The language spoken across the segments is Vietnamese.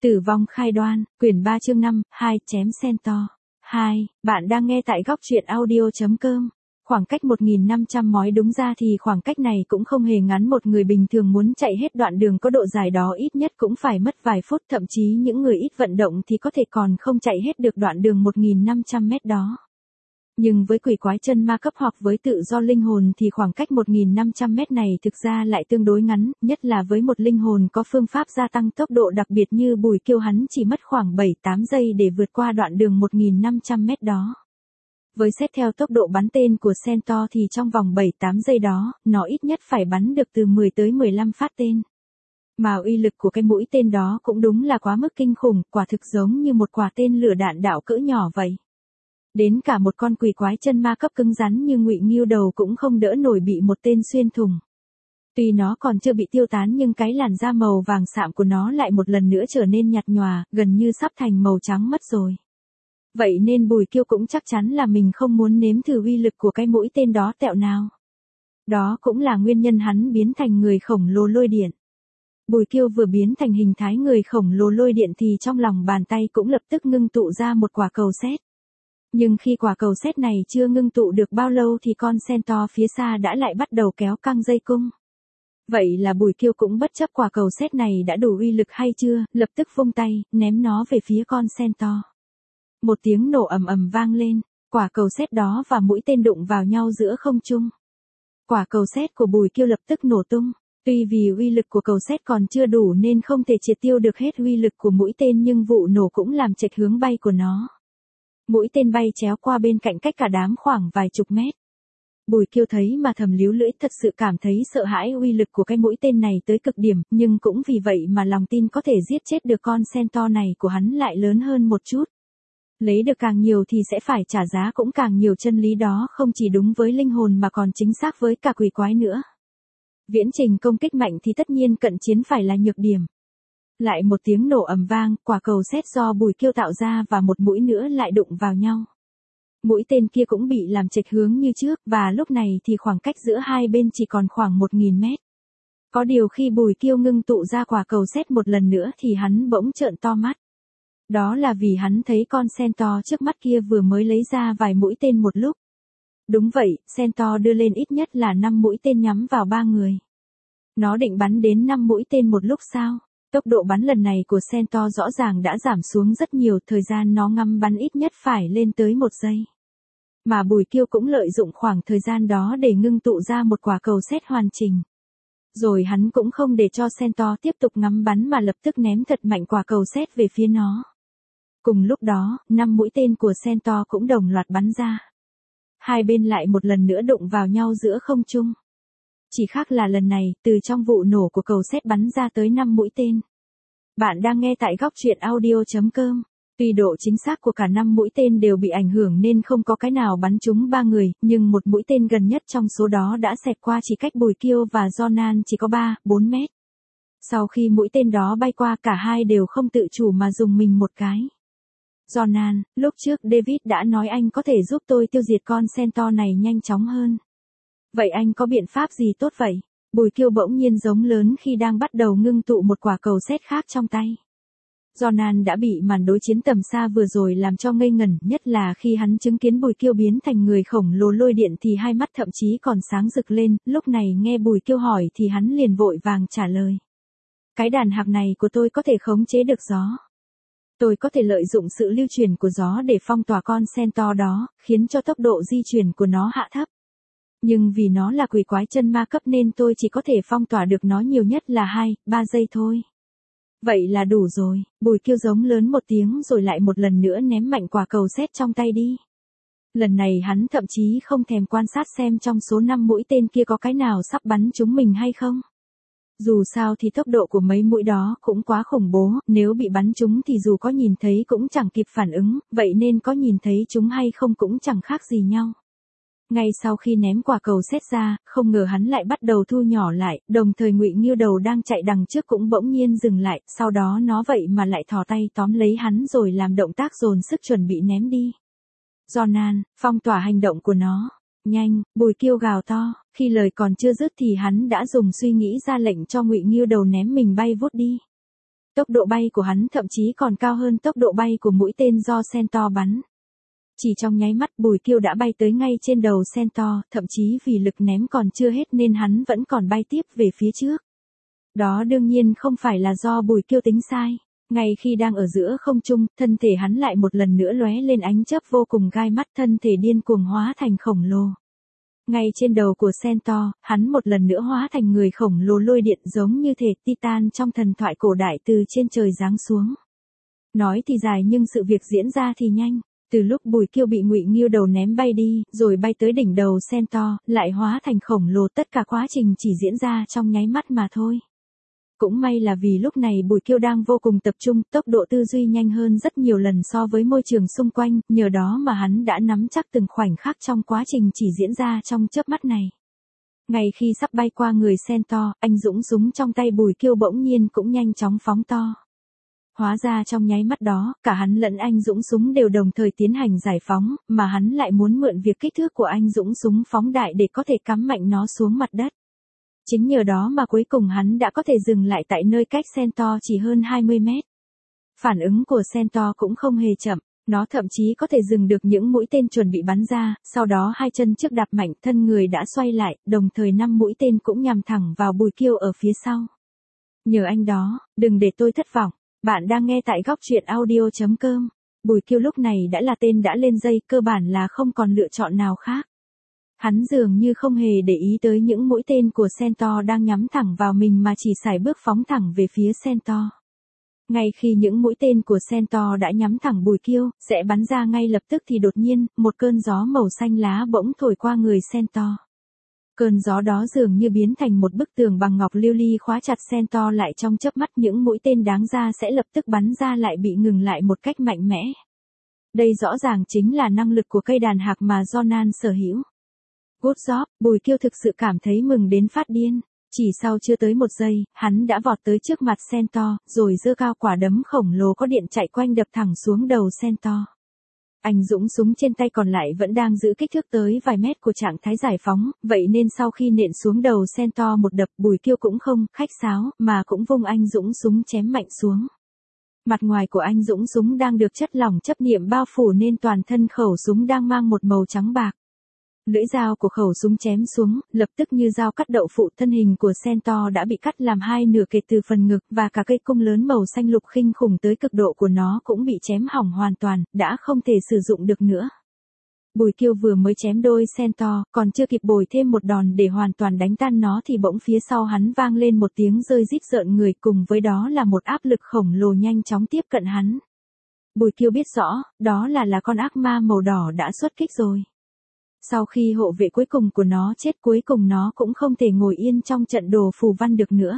Tử vong khai đoan, quyển 3 chương 5, 2, chém Centaur. 2, bạn đang nghe tại góc truyện audio.com. Khoảng cách 1.500 mói, đúng ra thì khoảng cách này cũng không hề ngắn, một người bình thường muốn chạy hết đoạn đường có độ dài đó ít nhất cũng phải mất vài phút, thậm chí những người ít vận động thì có thể còn không chạy hết được đoạn đường 1.500 mét đó. Nhưng với quỷ quái chân ma cấp hoặc với tự do linh hồn thì khoảng cách 1.500 mét này thực ra lại tương đối ngắn, nhất là với một linh hồn có phương pháp gia tăng tốc độ đặc biệt như Bùi Kiêu, hắn chỉ mất khoảng 7-8 giây để vượt qua đoạn đường 1.500 mét đó. Với xét theo tốc độ bắn tên của Centaur thì trong vòng 7-8 giây đó, nó ít nhất phải bắn được từ 10 tới 15 phát tên. Mà uy lực của cái mũi tên đó cũng đúng là quá mức kinh khủng, quả thực giống như một quả tên lửa đạn đạo cỡ nhỏ vậy. Đến cả một con quỷ quái chân ma cấp cứng rắn như Ngụy Nghưu Đầu cũng không đỡ nổi bị một tên xuyên thủng. Tuy nó còn chưa bị tiêu tán nhưng cái làn da màu vàng sạm của nó lại một lần nữa trở nên nhạt nhòa, gần như sắp thành màu trắng mất rồi. Vậy nên Bùi Kiêu cũng chắc chắn là mình không muốn nếm thử uy lực của cái mũi tên đó tẹo nào. Đó cũng là nguyên nhân hắn biến thành người khổng lồ lôi điện. Bùi Kiêu vừa biến thành hình thái người khổng lồ lôi điện thì trong lòng bàn tay cũng lập tức ngưng tụ ra một quả cầu sét. Nhưng khi quả cầu sét này chưa ngưng tụ được bao lâu thì con Centaur phía xa đã lại bắt đầu kéo căng dây cung. Vậy là Bùi Kiêu cũng bất chấp quả cầu sét này đã đủ uy lực hay chưa, lập tức vung tay, ném nó về phía con Centaur. Một tiếng nổ ầm ầm vang lên, quả cầu sét đó và mũi tên đụng vào nhau giữa không trung. Quả cầu sét của Bùi Kiêu lập tức nổ tung. Tuy vì uy lực của cầu sét còn chưa đủ nên không thể triệt tiêu được hết uy lực của mũi tên, nhưng vụ nổ cũng làm chệch hướng bay của nó. Mũi tên bay chéo qua bên cạnh cách cả đám khoảng vài chục mét. Bùi Kiêu thấy mà thầm líu lưỡi, thật sự cảm thấy sợ hãi uy lực của cái mũi tên này tới cực điểm, nhưng cũng vì vậy mà lòng tin có thể giết chết được con Centaur này của hắn lại lớn hơn một chút. Lấy được càng nhiều thì sẽ phải trả giá cũng càng nhiều, chân lý đó không chỉ đúng với linh hồn mà còn chính xác với cả quỷ quái nữa. Viễn trình công kích mạnh thì tất nhiên cận chiến phải là nhược điểm. Lại một tiếng nổ ầm vang, quả cầu sét do Bùi Kiêu tạo ra và một mũi nữa lại đụng vào nhau. Mũi tên kia cũng bị làm chệch hướng như trước, và lúc này thì khoảng cách giữa hai bên chỉ còn khoảng 1.000 mét. Có điều khi Bùi Kiêu ngưng tụ ra quả cầu sét một lần nữa thì hắn bỗng trợn to mắt. Đó là vì hắn thấy con Centaur trước mắt kia vừa mới lấy ra vài mũi tên một lúc. Đúng vậy, Centaur đưa lên ít nhất là 5 mũi tên nhắm vào 3 người. Nó định bắn đến 5 mũi tên một lúc sao? Tốc độ bắn lần này của Centaur rõ ràng đã giảm xuống rất nhiều, thời gian nó ngắm bắn ít nhất phải lên tới 1 giây. Mà Bùi Kiêu cũng lợi dụng khoảng thời gian đó để ngưng tụ ra một quả cầu sét hoàn chỉnh. Rồi hắn cũng không để cho Centaur tiếp tục ngắm bắn mà lập tức ném thật mạnh quả cầu sét về phía nó. Cùng lúc đó, 5 mũi tên của Centaur cũng đồng loạt bắn ra. Hai bên lại một lần nữa đụng vào nhau giữa không trung. Chỉ khác là lần này, từ trong vụ nổ của cầu sét bắn ra tới 5 mũi tên. Bạn đang nghe tại góc truyện audio.com. Tuy độ chính xác của cả 5 mũi tên đều bị ảnh hưởng nên không có cái nào bắn trúng 3 người, nhưng một mũi tên gần nhất trong số đó đã xẹt qua chỉ cách Bùi Kiêu và Jonan chỉ có 3-4 mét. Sau khi mũi tên đó bay qua, cả hai đều không tự chủ mà dùng mình một cái. Jonan, lúc trước David đã nói anh có thể giúp tôi tiêu diệt con Centaur này nhanh chóng hơn. Vậy anh có biện pháp gì tốt vậy? Bùi Kiêu bỗng nhiên giống lớn khi đang bắt đầu ngưng tụ một quả cầu sét khác trong tay. Jonan đã bị màn đối chiến tầm xa vừa rồi làm cho ngây ngẩn, nhất là khi hắn chứng kiến Bùi Kiêu biến thành người khổng lồ lôi điện thì hai mắt thậm chí còn sáng rực lên. Lúc này nghe Bùi Kiêu hỏi thì hắn liền vội vàng trả lời. Cái đàn hạc này của tôi có thể khống chế được gió. Tôi có thể lợi dụng sự lưu truyền của gió để phong tỏa con Centaur đó, khiến cho tốc độ di chuyển của nó hạ thấp. Nhưng vì nó là quỷ quái chân ma cấp nên tôi chỉ có thể phong tỏa được nó nhiều nhất là 2-3 giây thôi. Vậy là đủ rồi. Bùi Kiêu giống lớn một tiếng rồi lại một lần nữa ném mạnh quả cầu sét trong tay đi. Lần này hắn thậm chí không thèm quan sát xem trong số 5 mũi tên kia có cái nào sắp bắn trúng mình hay không. Dù sao thì tốc độ của mấy mũi đó cũng quá khủng bố, nếu bị bắn trúng thì dù có nhìn thấy cũng chẳng kịp phản ứng, vậy nên có nhìn thấy chúng hay không cũng chẳng khác gì nhau. Ngay sau khi ném quả cầu sét ra, không ngờ hắn lại bắt đầu thu nhỏ lại, đồng thời Ngụy Nghưu Đầu đang chạy đằng trước cũng bỗng nhiên dừng lại, sau đó nó vậy mà lại thò tay tóm lấy hắn rồi làm động tác dồn sức chuẩn bị ném đi. Jonan, phong tỏa hành động của nó. Nhanh, Bùi Kiêu gào to, khi lời còn chưa dứt thì hắn đã dùng suy nghĩ ra lệnh cho Ngụy Nghưu Đầu ném mình bay vút đi. Tốc độ bay của hắn thậm chí còn cao hơn tốc độ bay của mũi tên do Centaur bắn. Chỉ trong nháy mắt Bùi Kiêu đã bay tới ngay trên đầu Centaur, thậm chí vì lực ném còn chưa hết nên hắn vẫn còn bay tiếp về phía trước. Đó đương nhiên không phải là do Bùi Kiêu tính sai. Ngay khi đang ở giữa không trung, thân thể hắn lại một lần nữa lóe lên ánh chớp vô cùng gai mắt, thân thể điên cuồng hóa thành khổng lồ. Ngay trên đầu của Centaur, hắn một lần nữa hóa thành người khổng lồ lôi điện giống như thể Titan trong thần thoại cổ đại từ trên trời giáng xuống. Nói thì dài nhưng sự việc diễn ra thì nhanh. Từ lúc Bùi Kiêu bị Ngụy Nghiêu Đầu ném bay đi, rồi bay tới đỉnh đầu Centaur, lại hóa thành khổng lồ, tất cả quá trình chỉ diễn ra trong nháy mắt mà thôi. Cũng may là vì lúc này Bùi Kiêu đang vô cùng tập trung, tốc độ tư duy nhanh hơn rất nhiều lần so với môi trường xung quanh, nhờ đó mà hắn đã nắm chắc từng khoảnh khắc trong quá trình chỉ diễn ra trong chớp mắt này. Ngay khi sắp bay qua người Centaur, anh dũng súng trong tay Bùi Kiêu bỗng nhiên cũng nhanh chóng phóng to. Hóa ra trong nháy mắt đó, cả hắn lẫn anh dũng súng đều đồng thời tiến hành giải phóng, mà hắn lại muốn mượn việc kích thước của anh dũng súng phóng đại để có thể cắm mạnh nó xuống mặt đất. Chính nhờ đó mà cuối cùng hắn đã có thể dừng lại tại nơi cách Centaur chỉ hơn 20 mét. Phản ứng của Centaur cũng không hề chậm, nó thậm chí có thể dừng được những mũi tên chuẩn bị bắn ra, sau đó hai chân trước đạp mạnh, thân người đã xoay lại, đồng thời 5 mũi tên cũng nhằm thẳng vào Bùi Kiêu ở phía sau. Nhờ anh đó, đừng để tôi thất vọng. Bạn đang nghe tại góc truyện audio.com. Bùi Kiêu lúc này đã là tên đã lên dây, cơ bản là không còn lựa chọn nào khác. Hắn dường như không hề để ý tới những mũi tên của Centaur đang nhắm thẳng vào mình mà chỉ sải bước phóng thẳng về phía Centaur. Ngay khi những mũi tên của Centaur đã nhắm thẳng Bùi Kiêu, sẽ bắn ra ngay lập tức thì đột nhiên, một cơn gió màu xanh lá bỗng thổi qua người Centaur. Cơn gió đó dường như biến thành một bức tường bằng ngọc lưu ly khóa chặt Centaur lại, trong chớp mắt những mũi tên đáng ra sẽ lập tức bắn ra lại bị ngừng lại một cách mạnh mẽ. Đây rõ ràng chính là năng lực của cây đàn hạc mà Jonan sở hữu. Good job, Bùi Kiêu thực sự cảm thấy mừng đến phát điên. Chỉ sau chưa tới một giây, hắn đã vọt tới trước mặt Centaur, rồi giơ cao quả đấm khổng lồ có điện chạy quanh đập thẳng xuống đầu Centaur. Anh dũng súng trên tay còn lại vẫn đang giữ kích thước tới vài mét của trạng thái giải phóng, vậy nên sau khi nện xuống đầu Centaur một đập, Bùi Kiêu cũng không khách sáo, mà cũng vung anh dũng súng chém mạnh xuống. Mặt ngoài của anh dũng súng đang được chất lỏng chấp niệm bao phủ nên toàn thân khẩu súng đang mang một màu trắng bạc. Lưỡi dao của khẩu súng chém xuống, lập tức như dao cắt đậu phụ, thân hình của Centaur đã bị cắt làm hai nửa kể từ phần ngực, và cả cây cung lớn màu xanh lục kinh khủng tới cực độ của nó cũng bị chém hỏng hoàn toàn, đã không thể sử dụng được nữa. Bùi Kiêu vừa mới chém đôi Centaur, còn chưa kịp bồi thêm một đòn để hoàn toàn đánh tan nó thì bỗng phía sau hắn vang lên một tiếng rơi rít rợn người, cùng với đó là một áp lực khổng lồ nhanh chóng tiếp cận hắn. Bùi Kiêu biết rõ, đó là con ác ma màu đỏ đã xuất kích rồi. Sau khi hộ vệ cuối cùng của nó chết, cuối cùng nó cũng không thể ngồi yên trong trận đồ phù văn được nữa.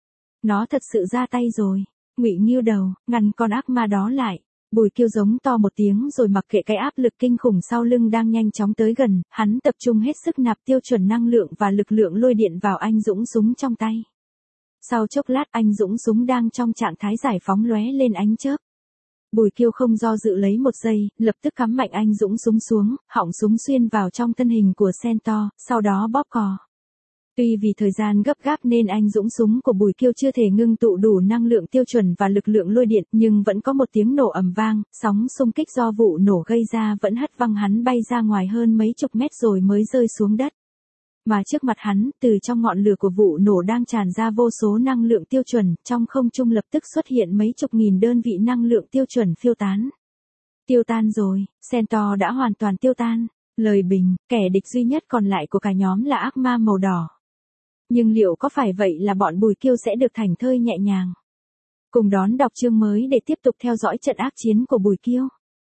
Nó thật sự ra tay rồi. Ngụy Nghiêu Đầu, ngăn con ác ma đó lại. Bùi Kiêu giống to một tiếng rồi mặc kệ cái áp lực kinh khủng sau lưng đang nhanh chóng tới gần, hắn tập trung hết sức nạp tiêu chuẩn năng lượng và lực lượng lôi điện vào anh dũng súng trong tay. Sau chốc lát anh dũng súng đang trong trạng thái giải phóng lóe lên ánh chớp. Bùi Kiêu không do dự lấy một giây, lập tức cắm mạnh anh dũng súng xuống, họng súng xuyên vào trong thân hình của Centaur, sau đó bóp cò. Tuy vì thời gian gấp gáp nên anh dũng súng của Bùi Kiêu chưa thể ngưng tụ đủ năng lượng tiêu chuẩn và lực lượng lôi điện, nhưng vẫn có một tiếng nổ ầm vang, sóng xung kích do vụ nổ gây ra vẫn hất văng hắn bay ra ngoài hơn mấy chục mét rồi mới rơi xuống đất. Mà trước mặt hắn, từ trong ngọn lửa của vụ nổ đang tràn ra vô số năng lượng tiêu chuẩn, trong không trung lập tức xuất hiện mấy chục nghìn đơn vị năng lượng tiêu chuẩn phiêu tán. Tiêu tan rồi, Centaur đã hoàn toàn tiêu tan. Lời bình, kẻ địch duy nhất còn lại của cả nhóm là ác ma màu đỏ. Nhưng liệu có phải vậy là bọn Bùi Kiêu sẽ được thảnh thơi nhẹ nhàng? Cùng đón đọc chương mới để tiếp tục theo dõi trận ác chiến của Bùi Kiêu.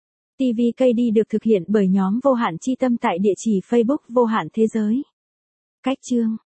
TVKD được thực hiện bởi nhóm Vô Hạn Chi Tâm tại địa chỉ Facebook Vô Hạn Thế Giới. Cách chương